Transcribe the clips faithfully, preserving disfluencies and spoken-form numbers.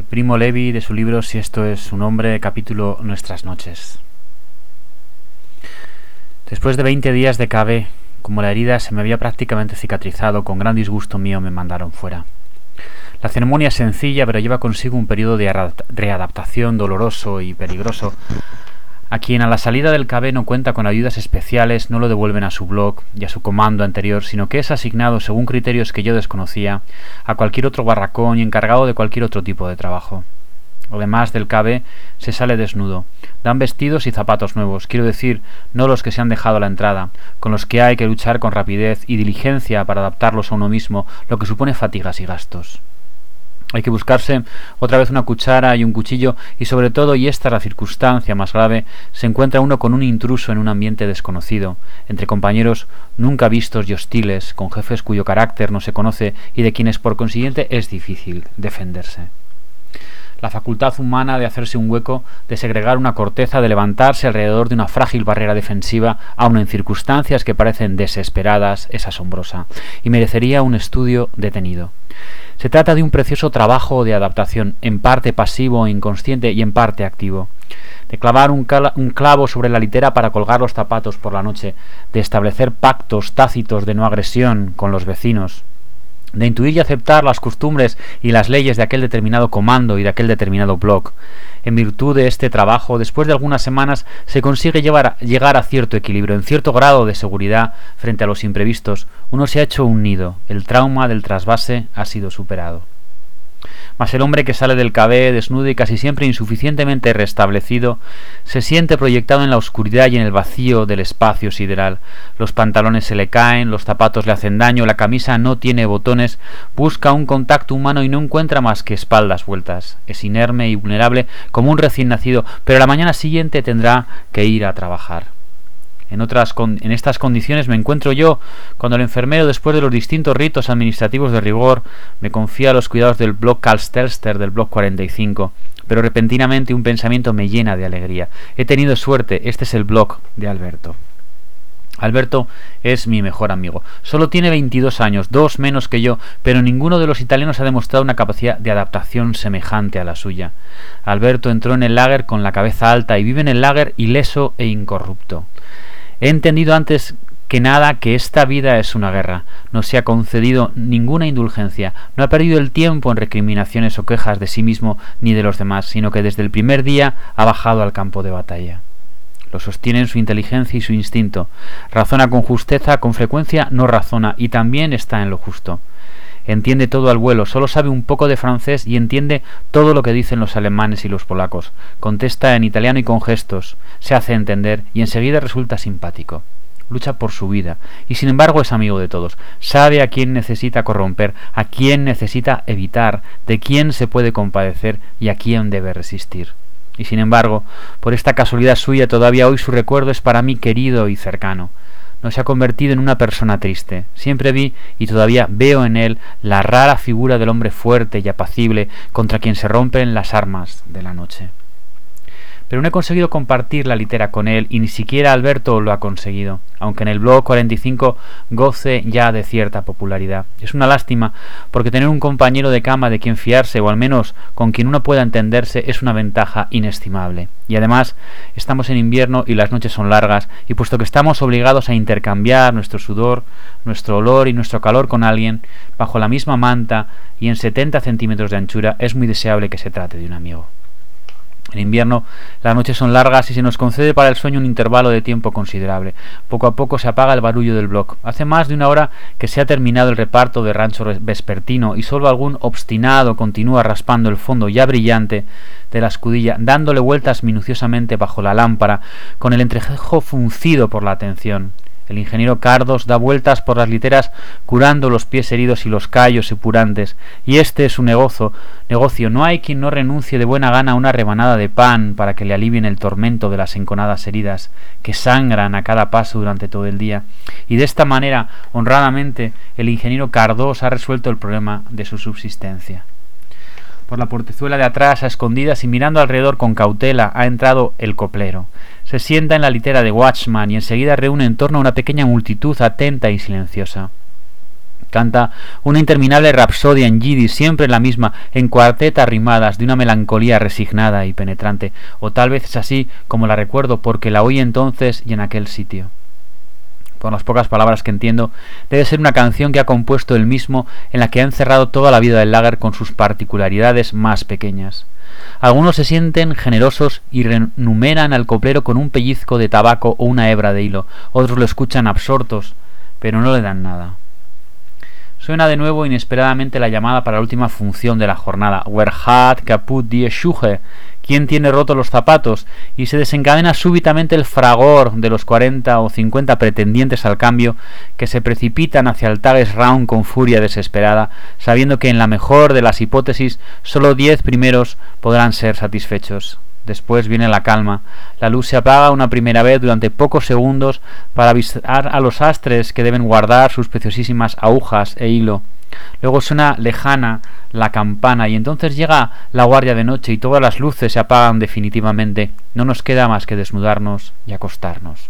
Primo Levi, de su libro Si esto es su nombre, capítulo Nuestras noches. Después de veinte días de cabe, como la herida se me había prácticamente cicatrizado, con gran disgusto mío me mandaron fuera. La ceremonia es sencilla, pero lleva consigo un periodo de readaptación doloroso y peligroso. A quien a la salida del cabe no cuenta con ayudas especiales, no lo devuelven a su blog y a su comando anterior, sino que es asignado, según criterios que yo desconocía, a cualquier otro barracón y encargado de cualquier otro tipo de trabajo. Además del cabe, se sale desnudo. Dan vestidos y zapatos nuevos, quiero decir, no los que se han dejado a la entrada, con los que hay que luchar con rapidez y diligencia para adaptarlos a uno mismo, lo que supone fatigas y gastos. Hay que buscarse otra vez una cuchara y un cuchillo y sobre todo, y esta es la circunstancia más grave, se encuentra uno con un intruso en un ambiente desconocido, entre compañeros nunca vistos y hostiles, con jefes cuyo carácter no se conoce y de quienes por consiguiente es difícil defenderse. La facultad humana de hacerse un hueco, de segregar una corteza, de levantarse alrededor de una frágil barrera defensiva, aun en circunstancias que parecen desesperadas, es asombrosa y merecería un estudio detenido. Se trata de un precioso trabajo de adaptación, en parte pasivo e inconsciente y en parte activo. De clavar un, un clavo sobre la litera para colgar los zapatos por la noche, de establecer pactos tácitos de no agresión con los vecinos, de intuir y aceptar las costumbres y las leyes de aquel determinado comando y de aquel determinado bloc. En virtud de este trabajo, después de algunas semanas, se consigue llevar, llegar a cierto equilibrio, en cierto grado de seguridad frente a los imprevistos. Uno se ha hecho un nido, el trauma del trasvase ha sido superado. Mas el hombre que sale del cabe desnudo y casi siempre insuficientemente restablecido se siente proyectado en la oscuridad y en el vacío del espacio sideral. Los pantalones se le caen, los zapatos le hacen daño, la camisa no tiene botones, busca un contacto humano y no encuentra más que espaldas vueltas. Es inerme y vulnerable como un recién nacido, pero a la mañana siguiente tendrá que ir a trabajar. En, otras con, en estas condiciones me encuentro yo, cuando el enfermero, después de los distintos ritos administrativos de rigor, me confía los cuidados del bloc Karl-Stelster del bloc cuarenta y cinco, pero repentinamente un pensamiento me llena de alegría. He tenido suerte, este es el bloc de Alberto. Alberto es mi mejor amigo. Solo tiene veintidós años, dos menos que yo, pero ninguno de los italianos ha demostrado una capacidad de adaptación semejante a la suya. Alberto entró en el lager con la cabeza alta y vive en el lager ileso e incorrupto. He entendido antes que nada que esta vida es una guerra. No se ha concedido ninguna indulgencia, no ha perdido el tiempo en recriminaciones o quejas de sí mismo ni de los demás, sino que desde el primer día ha bajado al campo de batalla. Lo sostienen su inteligencia y su instinto. Razona con justeza, con frecuencia no razona y también está en lo justo. Entiende todo al vuelo, solo sabe un poco de francés y entiende todo lo que dicen los alemanes y los polacos. Contesta en italiano y con gestos, se hace entender y enseguida resulta simpático. Lucha por su vida y sin embargo es amigo de todos. Sabe a quién necesita corromper, a quién necesita evitar, de quién se puede compadecer y a quién debe resistir. Y sin embargo, por esta casualidad suya, todavía hoy su recuerdo es para mí querido y cercano. No se ha convertido en una persona triste. Siempre vi y todavía veo en él la rara figura del hombre fuerte y apacible contra quien se rompen las armas de la noche. Pero no he conseguido compartir la litera con él y ni siquiera Alberto lo ha conseguido, aunque en el blog cuarenta y cinco goce ya de cierta popularidad. Es una lástima, porque tener un compañero de cama de quien fiarse, o al menos con quien uno pueda entenderse, es una ventaja inestimable. Y además estamos en invierno y las noches son largas, y puesto que estamos obligados a intercambiar nuestro sudor, nuestro olor y nuestro calor con alguien, bajo la misma manta y en setenta centímetros de anchura, es muy deseable que se trate de un amigo. En invierno las noches son largas y se nos concede para el sueño un intervalo de tiempo considerable. Poco a poco se apaga el barullo del bloc. Hace más de una hora que se ha terminado el reparto de rancho vespertino y solo algún obstinado continúa raspando el fondo ya brillante de la escudilla, dándole vueltas minuciosamente bajo la lámpara, con el entrecejo fruncido por la atención. El ingeniero Cardos da vueltas por las literas curando los pies heridos y los callos supurantes, y este es su negocio. negocio. No hay quien no renuncie de buena gana a una rebanada de pan para que le alivien el tormento de las enconadas heridas, que sangran a cada paso durante todo el día. Y de esta manera, honradamente, el ingeniero Cardos ha resuelto el problema de su subsistencia. Por la portezuela de atrás, a escondidas y mirando alrededor con cautela, ha entrado el coplero. Se sienta en la litera de Watchman y enseguida reúne en torno a una pequeña multitud atenta y silenciosa. Canta una interminable rapsodia en yiddish, siempre la misma, en cuartetas rimadas, de una melancolía resignada y penetrante. O tal vez es así como la recuerdo, porque la oí entonces y en aquel sitio. Por las pocas palabras que entiendo, debe ser una canción que ha compuesto él mismo, en la que ha encerrado toda la vida del lager con sus particularidades más pequeñas. Algunos se sienten generosos y renumeran al coplero con un pellizco de tabaco o una hebra de hilo. Otros lo escuchan absortos, pero no le dan nada. Suena de nuevo inesperadamente la llamada para la última función de la jornada. Wer hat kaputt die Schuhe? ¿Quién tiene rotos los zapatos? Y se desencadena súbitamente el fragor de los cuarenta o cincuenta pretendientes al cambio que se precipitan hacia el Tagesraum con furia desesperada, sabiendo que en la mejor de las hipótesis solo diez primeros podrán ser satisfechos. Después viene la calma. La luz se apaga una primera vez durante pocos segundos para avisar a los astres que deben guardar sus preciosísimas agujas e hilo. Luego suena lejana la campana y entonces llega la guardia de noche y todas las luces se apagan definitivamente. No nos queda más que desnudarnos y acostarnos.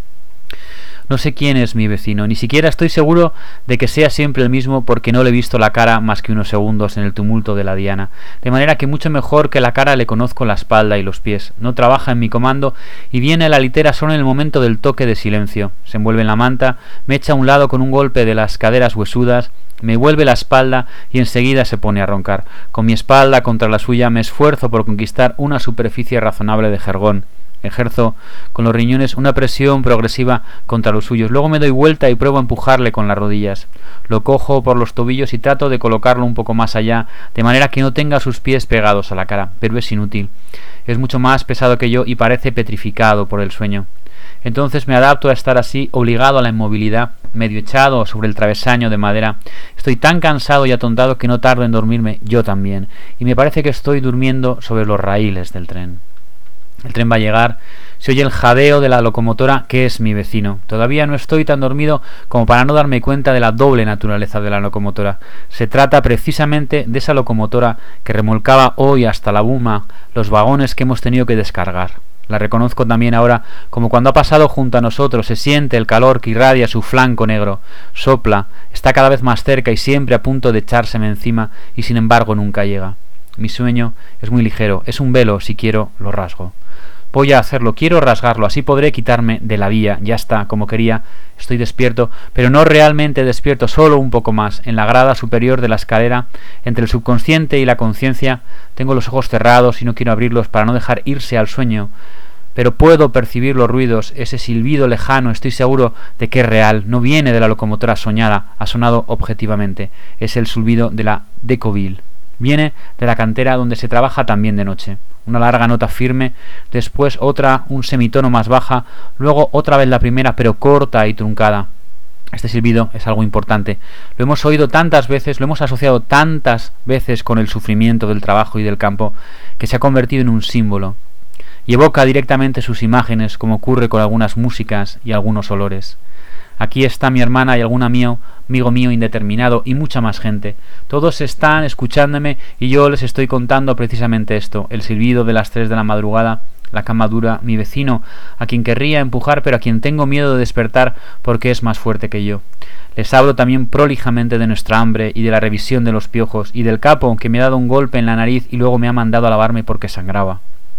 No sé quién es mi vecino, ni siquiera estoy seguro de que sea siempre el mismo, porque no le he visto la cara más que unos segundos en el tumulto de la diana, de manera que mucho mejor que la cara le conozco la espalda y los pies. No trabaja en mi comando y viene a la litera solo en el momento del toque de silencio. Se envuelve en la manta, me echa a un lado con un golpe de las caderas huesudas, me vuelve la espalda y enseguida se pone a roncar. Con mi espalda contra la suya me esfuerzo por conquistar una superficie razonable de jergón. Ejerzo con los riñones una presión progresiva contra los suyos. Luego me doy vuelta y pruebo a empujarle con las rodillas. Lo cojo por los tobillos y trato de colocarlo un poco más allá, de manera que no tenga sus pies pegados a la cara, pero es inútil. Es mucho más pesado que yo y parece petrificado por el sueño. Entonces me adapto a estar así, obligado a la inmovilidad, medio echado sobre el travesaño de madera. Estoy tan cansado y atontado que no tardo en dormirme yo también, y me parece que estoy durmiendo sobre los raíles del tren. El tren va a llegar, se oye el jadeo de la locomotora, que es mi vecino. Todavía no estoy tan dormido como para no darme cuenta de la doble naturaleza de la locomotora. Se trata precisamente de esa locomotora que remolcaba hoy hasta la Buma los vagones que hemos tenido que descargar. La reconozco también ahora como cuando ha pasado junto a nosotros. Se siente el calor que irradia su flanco negro. Sopla, está cada vez más cerca y siempre a punto de echárseme encima, y sin embargo nunca llega. Mi sueño es muy ligero, es un velo, si quiero lo rasgo. Voy a hacerlo, quiero rasgarlo, así podré quitarme de la vía. Ya está, como quería, estoy despierto, pero no realmente despierto, solo un poco más. En la grada superior de la escalera, entre el subconsciente y la conciencia, tengo los ojos cerrados y no quiero abrirlos para no dejar irse al sueño. Pero puedo percibir los ruidos, ese silbido lejano, estoy seguro de que es real, no viene de la locomotora soñada, ha sonado objetivamente. Es el silbido de la Decoville. Viene de la cantera donde se trabaja también de noche. Una larga nota firme, después otra, un semitono más baja, luego otra vez la primera, pero corta y truncada. Este silbido es algo importante. Lo hemos oído tantas veces, lo hemos asociado tantas veces con el sufrimiento del trabajo y del campo, que se ha convertido en un símbolo. Y evoca directamente sus imágenes, como ocurre con algunas músicas y algunos olores. Aquí está mi hermana y algún amigo, amigo mío indeterminado y mucha más gente. Todos están escuchándome y yo les estoy contando precisamente esto, el silbido de las tres de la madrugada, la cama dura, mi vecino, a quien querría empujar pero a quien tengo miedo de despertar porque es más fuerte que yo. Les hablo también prolijamente de nuestra hambre y de la revisión de los piojos y del capo que me ha dado un golpe en la nariz y luego me ha mandado a lavarme porque sangraba.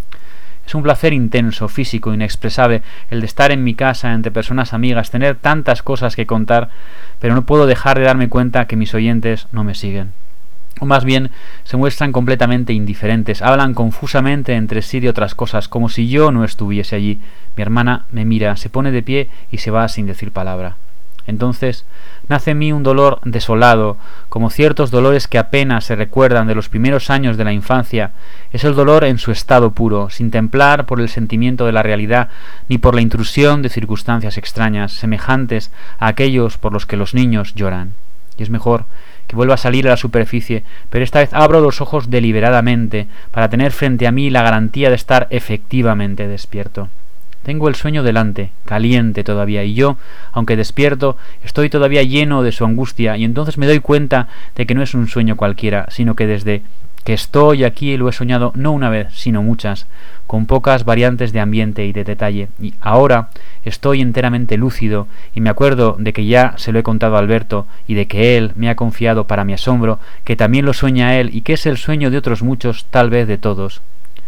Es un placer intenso, físico, inexpresable, el de estar en mi casa entre personas amigas, tener tantas cosas que contar, pero no puedo dejar de darme cuenta que mis oyentes no me siguen. O más bien, se muestran completamente indiferentes, hablan confusamente entre sí de otras cosas, como si yo no estuviese allí. Mi hermana me mira, se pone de pie y se va sin decir palabra. Entonces nace en mí un dolor desolado, como ciertos dolores que apenas se recuerdan de los primeros años de la infancia. Es el dolor en su estado puro, sin templar por el sentimiento de la realidad, ni por la intrusión de circunstancias extrañas, semejantes a aquellos por los que los niños lloran. Y es mejor que vuelva a salir a la superficie, pero esta vez abro los ojos deliberadamente, para tener frente a mí la garantía de estar efectivamente despierto. Tengo el sueño delante, caliente todavía, y yo, aunque despierto, estoy todavía lleno de su angustia, y entonces me doy cuenta de que no es un sueño cualquiera, sino que desde que estoy aquí y lo he soñado no una vez, sino muchas, con pocas variantes de ambiente y de detalle, y ahora estoy enteramente lúcido y me acuerdo de que ya se lo he contado a Alberto y de que él me ha confiado para mi asombro que también lo sueña él y que es el sueño de otros muchos, tal vez de todos.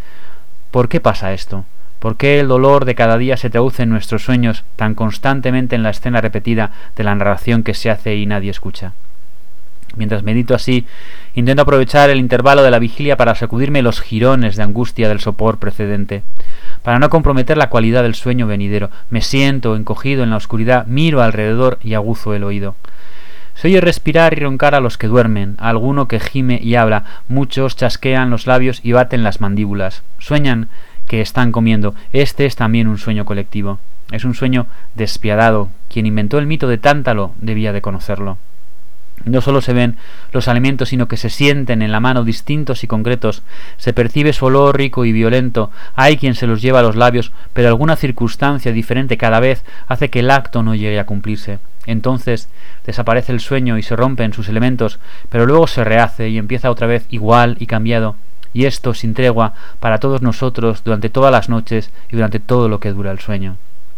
¿Por qué pasa esto? ¿Por qué el dolor de cada día se traduce en nuestros sueños tan constantemente en la escena repetida de la narración que se hace y nadie escucha? Mientras medito así, intento aprovechar el intervalo de la vigilia para sacudirme los jirones de angustia del sopor precedente. Para no comprometer la cualidad del sueño venidero, me siento encogido en la oscuridad, miro alrededor y aguzo el oído. Se oye respirar y roncar a los que duermen, a alguno que gime y habla, muchos chasquean los labios y baten las mandíbulas. Sueñan que están comiendo. Este es también un sueño colectivo. Es un sueño despiadado. Quien inventó el mito de Tántalo debía de conocerlo. No solo se ven los alimentos, sino que se sienten en la mano distintos y concretos. Se percibe su olor rico y violento. Hay quien se los lleva a los labios, pero alguna circunstancia diferente cada vez hace que el acto no llegue a cumplirse. Entonces desaparece el sueño y se rompen sus elementos, pero luego se rehace y empieza otra vez igual y cambiado. Y esto sin tregua para todos nosotros durante todas las noches y durante todo lo que dura el sueño.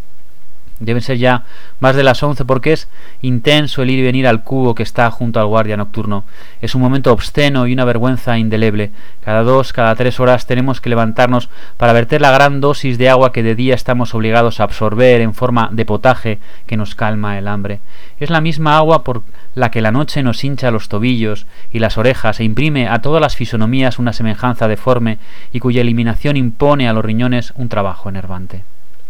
Deben ser ya más de las once porque es intenso el ir y venir al cubo que está junto al guardia nocturno. Es un momento obsceno y una vergüenza indeleble. Cada dos, cada tres horas tenemos que levantarnos para verter la gran dosis de agua que de día estamos obligados a absorber en forma de potaje que nos calma el hambre. Es la misma agua por la que la noche nos hincha los tobillos y las orejas e imprime a todas las fisonomías una semejanza deforme y cuya eliminación impone a los riñones un trabajo enervante.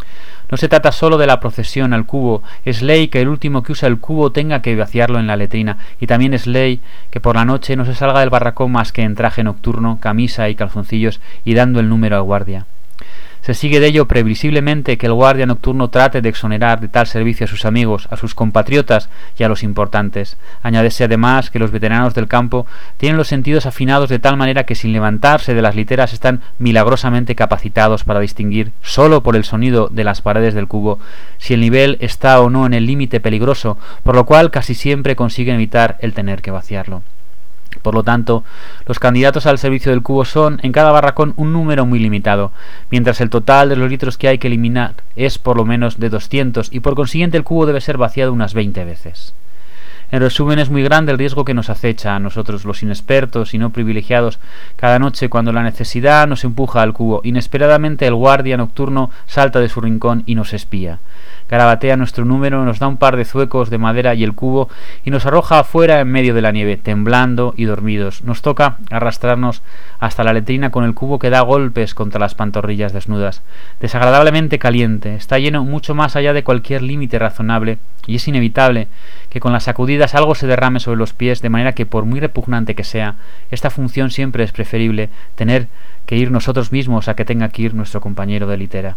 No se trata solo de la procesión al cubo, es ley que el último que usa el cubo tenga que vaciarlo en la letrina, y también es ley que por la noche no se salga del barracón más que en traje nocturno, camisa y calzoncillos y dando el número al guardia. Se sigue de ello previsiblemente que el guardia nocturno trate de exonerar de tal servicio a sus amigos, a sus compatriotas y a los importantes. Añádese además que los veteranos del campo tienen los sentidos afinados de tal manera que sin levantarse de las literas están milagrosamente capacitados para distinguir, solo por el sonido de las paredes del cubo, si el nivel está o no en el límite peligroso, por lo cual casi siempre consiguen evitar el tener que vaciarlo. Por lo tanto, los candidatos al servicio del cubo son, en cada barracón, un número muy limitado, mientras el total de los litros que hay que eliminar es por lo menos de doscientos, y por consiguiente el cubo debe ser vaciado unas veinte veces. En resumen, es muy grande el riesgo que nos acecha a nosotros, los inexpertos y no privilegiados, cada noche cuando la necesidad nos empuja al cubo. Inesperadamente el guardia nocturno salta de su rincón y nos espía. Garabatea nuestro número, nos da un par de zuecos de madera y el cubo y nos arroja afuera en medio de la nieve, temblando y dormidos. Nos toca arrastrarnos hasta la letrina con el cubo que da golpes contra las pantorrillas desnudas. Desagradablemente caliente, está lleno mucho más allá de cualquier límite razonable y es inevitable que con las sacudidas algo se derrame sobre los pies, de manera que por muy repugnante que sea, esta función siempre es preferible tener que ir nosotros mismos a que tenga que ir nuestro compañero de litera.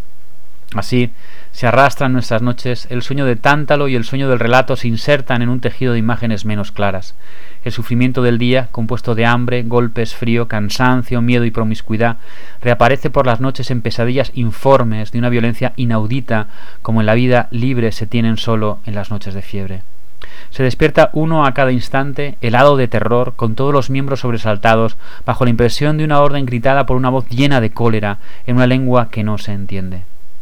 Así se arrastran nuestras noches, el sueño de Tántalo y el sueño del relato se insertan en un tejido de imágenes menos claras. El sufrimiento del día, compuesto de hambre, golpes, frío, cansancio, miedo y promiscuidad, reaparece por las noches en pesadillas informes de una violencia inaudita, como en la vida libre se tienen solo en las noches de fiebre. Se despierta uno a cada instante, helado de terror, con todos los miembros sobresaltados, bajo la impresión de una orden gritada por una voz llena de cólera, en una lengua que no se entiende.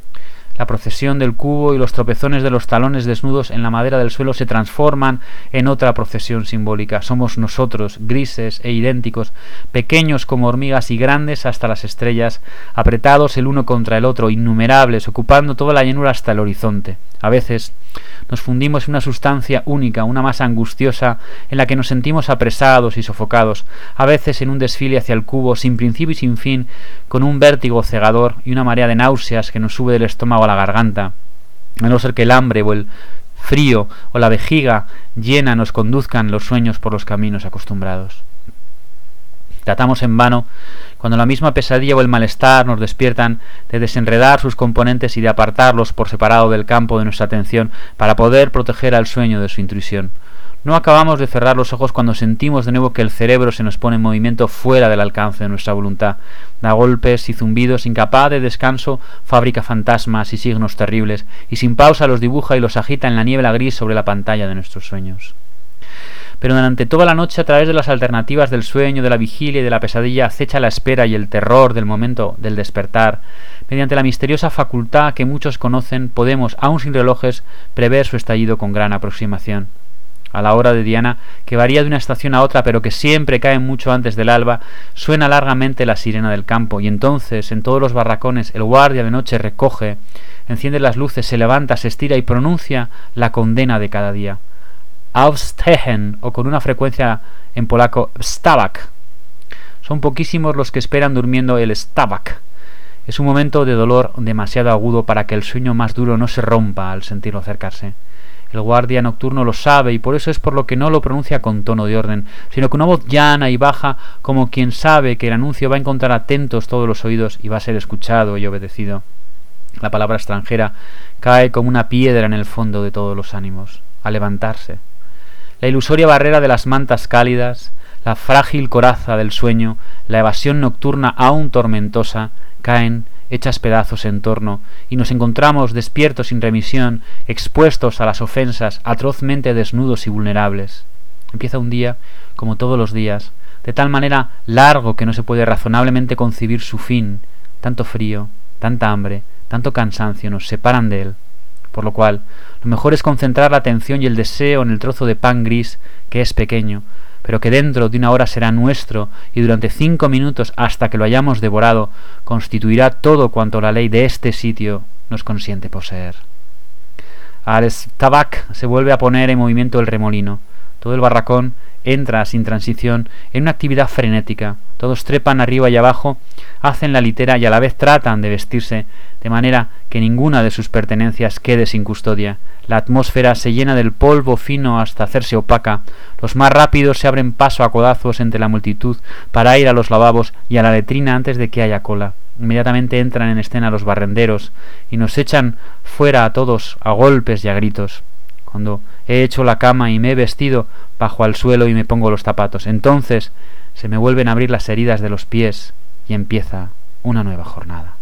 La procesión del cubo y los tropezones de los talones desnudos en la madera del suelo se transforman en otra procesión simbólica. Somos nosotros, grises e idénticos, pequeños como hormigas y grandes hasta las estrellas, apretados el uno contra el otro, innumerables, ocupando toda la llanura hasta el horizonte. A veces nos fundimos en una sustancia única, una masa angustiosa en la que nos sentimos apresados y sofocados, a veces en un desfile hacia el cubo sin principio y sin fin, con un vértigo cegador y una marea de náuseas que nos sube del estómago a la garganta, a no ser que el hambre o el frío o la vejiga llena nos conduzcan los sueños por los caminos acostumbrados. Tratamos en vano, cuando la misma pesadilla o el malestar nos despiertan, de desenredar sus componentes y de apartarlos por separado del campo de nuestra atención para poder proteger al sueño de su intrusión. No acabamos de cerrar los ojos cuando sentimos de nuevo que el cerebro se nos pone en movimiento fuera del alcance de nuestra voluntad. Da golpes y zumbidos, incapaz de descanso, fabrica fantasmas y signos terribles, y sin pausa los dibuja y los agita en la niebla gris sobre la pantalla de nuestros sueños. Pero durante toda la noche, a través de las alternativas del sueño, de la vigilia y de la pesadilla, acecha la espera y el terror del momento del despertar. Mediante la misteriosa facultad que muchos conocen, podemos, aun sin relojes, prever su estallido con gran aproximación. A la hora de Diana, que varía de una estación a otra, pero que siempre cae mucho antes del alba, suena largamente la sirena del campo, y entonces, en todos los barracones, el guardia de noche recoge, enciende las luces, se levanta, se estira y pronuncia la condena de cada día. Aufstehen, o con una frecuencia en polaco, wstawak. Son poquísimos los que esperan durmiendo el wstawak. Es un momento de dolor demasiado agudo para que el sueño más duro no se rompa al sentirlo acercarse. El guardia nocturno lo sabe y por eso es por lo que no lo pronuncia con tono de orden, sino con una voz llana y baja, como quien sabe que el anuncio va a encontrar atentos todos los oídos y va a ser escuchado y obedecido. La palabra extranjera cae como una piedra en el fondo de todos los ánimos, a levantarse. La ilusoria barrera de las mantas cálidas, la frágil coraza del sueño, la evasión nocturna aún tormentosa, caen hechas pedazos en torno, y nos encontramos despiertos sin remisión, expuestos a las ofensas, atrozmente desnudos y vulnerables. Empieza un día, como todos los días, de tal manera largo que no se puede razonablemente concebir su fin. Tanto frío, tanta hambre, tanto cansancio nos separan de él, por lo cual lo mejor es concentrar la atención y el deseo en el trozo de pan gris que es pequeño, pero que dentro de una hora será nuestro, y durante cinco minutos hasta que lo hayamos devorado, constituirá todo cuanto la ley de este sitio nos consiente poseer. Al wstawak se vuelve a poner en movimiento el remolino. Todo el barracón entra sin transición en una actividad frenética. Todos trepan arriba y abajo, hacen la litera y a la vez tratan de vestirse, de manera que ninguna de sus pertenencias quede sin custodia. La atmósfera se llena del polvo fino hasta hacerse opaca. Los más rápidos se abren paso a codazos entre la multitud para ir a los lavabos y a la letrina antes de que haya cola. Inmediatamente entran en escena los barrenderos y nos echan fuera a todos a golpes y a gritos. Cuando he hecho la cama y me he vestido, bajo al suelo y me pongo los zapatos. Entonces se me vuelven a abrir las heridas de los pies y empieza una nueva jornada.